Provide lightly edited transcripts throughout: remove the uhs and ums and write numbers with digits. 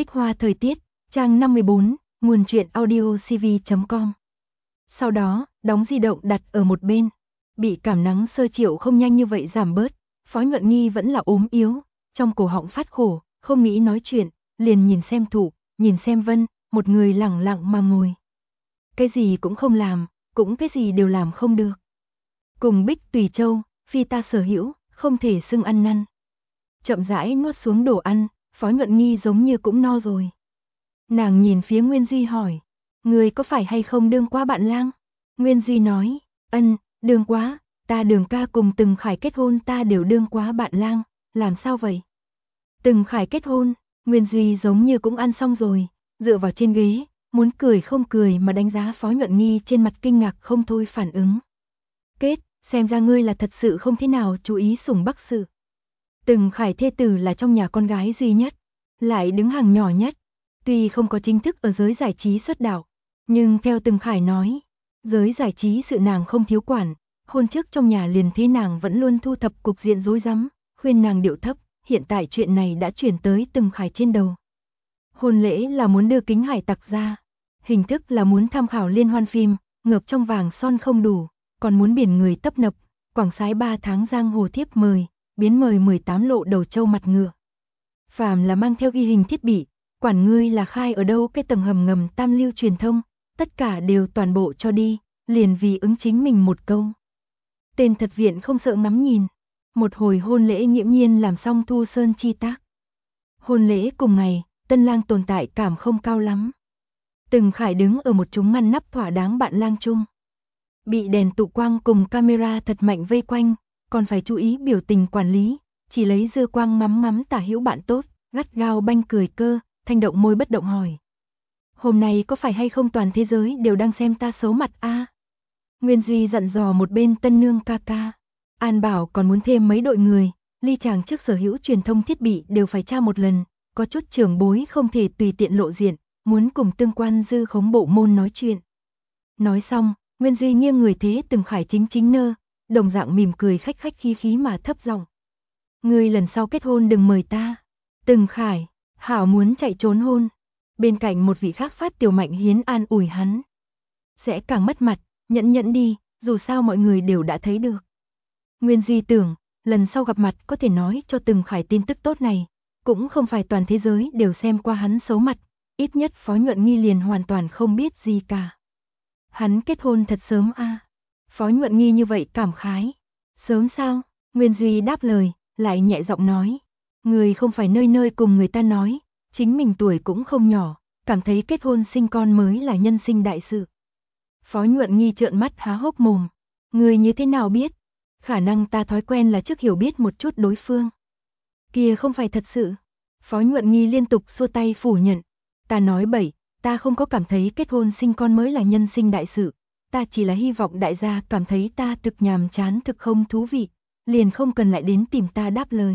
Tích hoa thời tiết, trang 54, nguồn truyện audio cv.com. Sau đó, đóng di động đặt ở một bên. Bị cảm nắng sơ triệu không nhanh như vậy giảm bớt, Phó Nhuận Nghi vẫn là ốm yếu, trong cổ họng phát khổ, không nghĩ nói chuyện, liền nhìn xem Thụ, nhìn xem Vân, một người lẳng lặng mà ngồi. Cái gì cũng không làm, cũng cái gì đều làm không được. Cùng Bích Tùy Châu, phi ta sở hữu, không thể xưng ăn năn. Chậm rãi nuốt xuống đồ ăn, Phó Nhuận Nghi giống như cũng no rồi. Nàng nhìn phía Nguyên Duy hỏi, người có phải hay không đương quá bạn lang? Nguyên Duy nói, đương quá, ta Đường ca cùng Từng Khải kết hôn ta đều đương quá bạn lang, làm sao vậy? Từng Khải kết hôn, Nguyên Duy giống như cũng ăn xong rồi, dựa vào trên ghế, muốn cười không cười mà đánh giá Phó Nhuận Nghi trên mặt kinh ngạc không thôi phản ứng. Xem ra ngươi là thật sự không thế nào chú ý sủng Bắc sự. Từng Khải thê tử là trong nhà con gái duy nhất, lại đứng hàng nhỏ nhất, tuy không có chính thức ở giới giải trí xuất đạo, nhưng theo Từng Khải nói, giới giải trí sự nàng không thiếu quản, hôn trước trong nhà liền thế nàng vẫn luôn thu thập cục diện rối rắm, khuyên nàng điệu thấp, hiện tại chuyện này đã chuyển tới Từng Khải trên đầu. Hôn lễ là muốn đưa Kính Hải Tặc ra, hình thức là muốn tham khảo liên hoan phim, ngợp trong vàng son không đủ, còn muốn biển người tấp nập, quảng sái 3 tháng giang hồ thiếp mời, biến mời 18 lộ đầu trâu mặt ngựa. Phàm là mang theo ghi hình thiết bị, quản ngươi là khai ở đâu cái tầng hầm ngầm tam lưu truyền thông, tất cả đều toàn bộ cho đi, liền vì ứng chính mình một câu. Tên thật viện không sợ ngắm nhìn, một hồi hôn lễ nghiễm nhiên làm xong thu sơn chi tác. Hôn lễ cùng ngày, tân lang tồn tại cảm không cao lắm. Từng Khải đứng ở một chúng ngăn nắp thỏa đáng bạn lang chung. Bị đèn tụ quang cùng camera thật mạnh vây quanh, còn phải chú ý biểu tình quản lý, chỉ lấy dư quang mắm tả hữu bạn tốt, gắt gao banh cười cơ, thanh động môi bất động hỏi. Hôm nay có phải hay không toàn thế giới đều đang xem ta xấu mặt a? Nguyên Duy dặn dò một bên tân nương ca ca. An bảo còn muốn thêm mấy đội người, ly chàng trước sở hữu truyền thông thiết bị đều phải tra một lần, có chút trưởng bối không thể tùy tiện lộ diện, muốn cùng tương quan dư khống bộ môn nói chuyện. Nói xong, Nguyên Duy nghiêng người thế Từng Khải chính nơ, đồng dạng mỉm cười khách khí mà thấp giọng. Ngươi lần sau kết hôn đừng mời ta. Từng Khải, hảo muốn chạy trốn hôn. Bên cạnh một vị khác phát Tiểu Mạnh Hiến an ủi hắn. Sẽ càng mất mặt, nhẫn đi, dù sao mọi người đều đã thấy được. Nguyên Duy tưởng, lần sau gặp mặt có thể nói cho Từng Khải tin tức tốt này, cũng không phải toàn thế giới đều xem qua hắn xấu mặt, ít nhất Phó Nhuận Nghi liền hoàn toàn không biết gì cả. Hắn kết hôn thật sớm a? Phó Nhuận Nghi như vậy cảm khái. Sớm sao? Nguyên Duy đáp lời, lại nhẹ giọng nói. Người không phải nơi cùng người ta nói, chính mình tuổi cũng không nhỏ, cảm thấy kết hôn sinh con mới là nhân sinh đại sự. Phó Nhuận Nghi trợn mắt há hốc mồm. Người như thế nào biết? Khả năng ta thói quen là trước hiểu biết một chút đối phương. Kia không phải thật sự. Phó Nhuận Nghi liên tục xua tay phủ nhận. Ta nói bậy. Ta không có cảm thấy kết hôn sinh con mới là nhân sinh đại sự, ta chỉ là hy vọng đại gia cảm thấy ta thực nhàm chán thực không thú vị, liền không cần lại đến tìm ta đáp lời.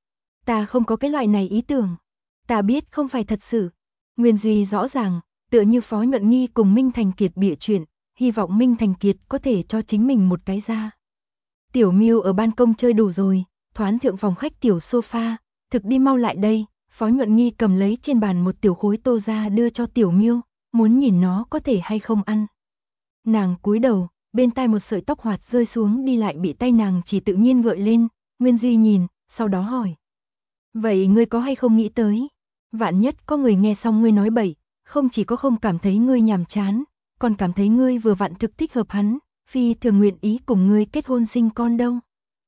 Ta không có cái loại này ý tưởng, ta biết không phải thật sự. Nguyên Duy rõ ràng, tựa như Phó Nhuận Nghi cùng Minh Thành Kiệt bịa chuyện, hy vọng Minh Thành Kiệt có thể cho chính mình một cái ra. Tiểu Miêu ở ban công chơi đủ rồi, thoán thượng phòng khách tiểu sofa, thực đi mau lại đây. Phó Nhuận Nghi cầm lấy trên bàn một tiểu khối tô ra đưa cho Tiểu Miêu, muốn nhìn nó có thể hay không ăn. Nàng cúi đầu, bên tai một sợi tóc hoạt rơi xuống đi lại bị tay nàng chỉ tự nhiên gợi lên, Nguyên Duy nhìn, sau đó hỏi. Vậy ngươi có hay không nghĩ tới? Vạn nhất có người nghe xong ngươi nói bậy, không chỉ có không cảm thấy ngươi nhàm chán, còn cảm thấy ngươi vừa vặn thực thích hợp hắn, phi thường nguyện ý cùng ngươi kết hôn sinh con đâu.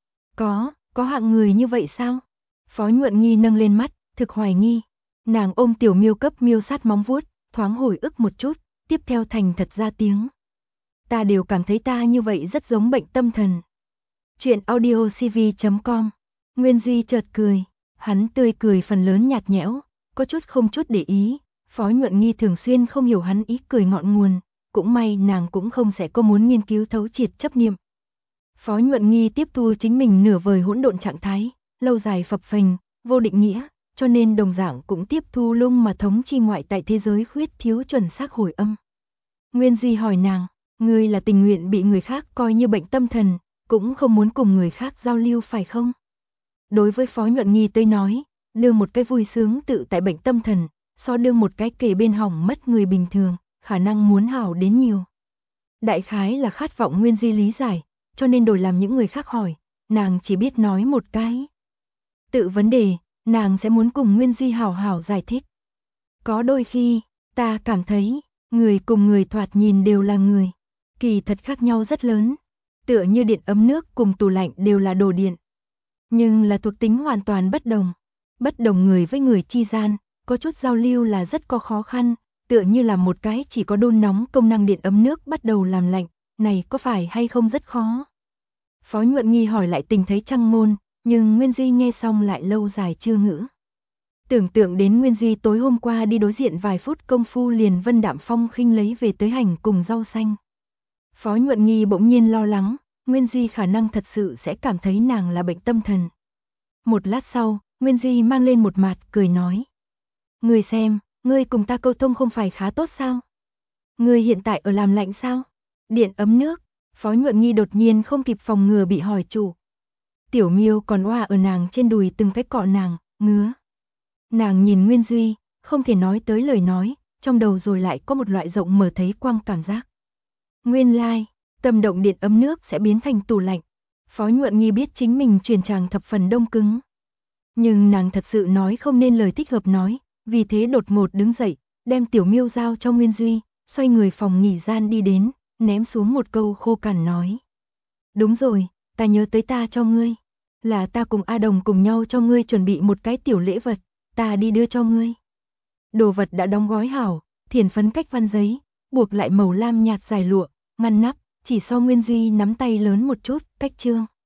Có hạng người như vậy sao? Phó Nhuận Nghi nâng lên mắt, thực hoài nghi. Nàng ôm Tiểu Miêu cấp miêu sát móng vuốt, thoáng hồi ức một chút, tiếp theo thành thật ra tiếng. Ta đều cảm thấy ta như vậy rất giống bệnh tâm thần. Chuyện audio cv.com. Nguyên Duy chợt cười, hắn tươi cười phần lớn nhạt nhẽo, có chút không chút để ý. Phó Nhuận Nghi thường xuyên không hiểu hắn ý cười ngọn nguồn, cũng may nàng cũng không sẽ có muốn nghiên cứu thấu triệt chấp niệm. Phó Nhuận Nghi tiếp thu chính mình nửa vời hỗn độn trạng thái, lâu dài phập phềnh, vô định nghĩa, cho nên đồng dạng cũng tiếp thu lung mà thống chi ngoại tại thế giới khuyết thiếu chuẩn xác hồi âm. Nguyên Duy hỏi nàng, ngươi là tình nguyện bị người khác coi như bệnh tâm thần, cũng không muốn cùng người khác giao lưu phải không? Đối với Phó Nhuận Nghi tới nói, đưa một cái vui sướng tự tại bệnh tâm thần, so đương một cái kề bên hỏng mất người bình thường, khả năng muốn hảo đến nhiều. Đại khái là khát vọng Nguyên Duy lý giải, cho nên đổi làm những người khác hỏi, nàng chỉ biết nói một cái. Tự vấn đề, nàng sẽ muốn cùng Nguyên Duy hảo hảo giải thích. Có đôi khi, ta cảm thấy, người cùng người thoạt nhìn đều là người, kỳ thật khác nhau rất lớn. Tựa như điện ấm nước cùng tủ lạnh đều là đồ điện, nhưng là thuộc tính hoàn toàn bất đồng. Bất đồng người với người chi gian, có chút giao lưu là rất có khó khăn, tựa như là một cái chỉ có đun nóng công năng điện ấm nước bắt đầu làm lạnh, này có phải hay không rất khó. Phó Nhuận Nghi hỏi lại tình thấy Trăng Môn, nhưng Nguyên Duy nghe xong lại lâu dài chưa ngữ. Tưởng tượng đến Nguyên Duy tối hôm qua đi đối diện vài phút công phu liền Vân Đạm Phong khinh lấy về tới hành cùng rau xanh. Phó Nhuận Nghi bỗng nhiên lo lắng, Nguyên Duy khả năng thật sự sẽ cảm thấy nàng là bệnh tâm thần. Một lát sau, Nguyên Duy mang lên một mặt cười nói. Ngươi xem, ngươi cùng ta câu thông không phải khá tốt sao? Ngươi hiện tại ở làm lạnh sao? Điện ấm nước. Phó Nhuận Nghi đột nhiên không kịp phòng ngừa bị hỏi chủ. Tiểu Miêu còn oa ở nàng trên đùi từng cái cọ nàng, ngứa. Nàng nhìn Nguyên Duy, không thể nói tới lời nói, trong đầu rồi lại có một loại rộng mở thấy quang cảm giác. Nguyên lai, tâm động điện ấm nước sẽ biến thành tủ lạnh. Phó Nhuận Nghi biết chính mình truyền tràng thập phần đông cứng. Nhưng nàng thật sự nói không nên lời thích hợp nói, vì thế đột ngột đứng dậy, đem Tiểu Miêu giao cho Nguyên Duy, xoay người phòng nghỉ gian đi đến, ném xuống một câu khô cằn nói. Đúng rồi, ta nhớ tới ta cho ngươi. Là ta cùng A Đồng cùng nhau cho ngươi chuẩn bị một cái tiểu lễ vật, ta đi đưa cho ngươi. Đồ vật đã đóng gói hảo, thiền phấn cách văn giấy, buộc lại màu lam nhạt dài lụa, ngăn nắp, chỉ so Nguyên Duy nắm tay lớn một chút, cách trương.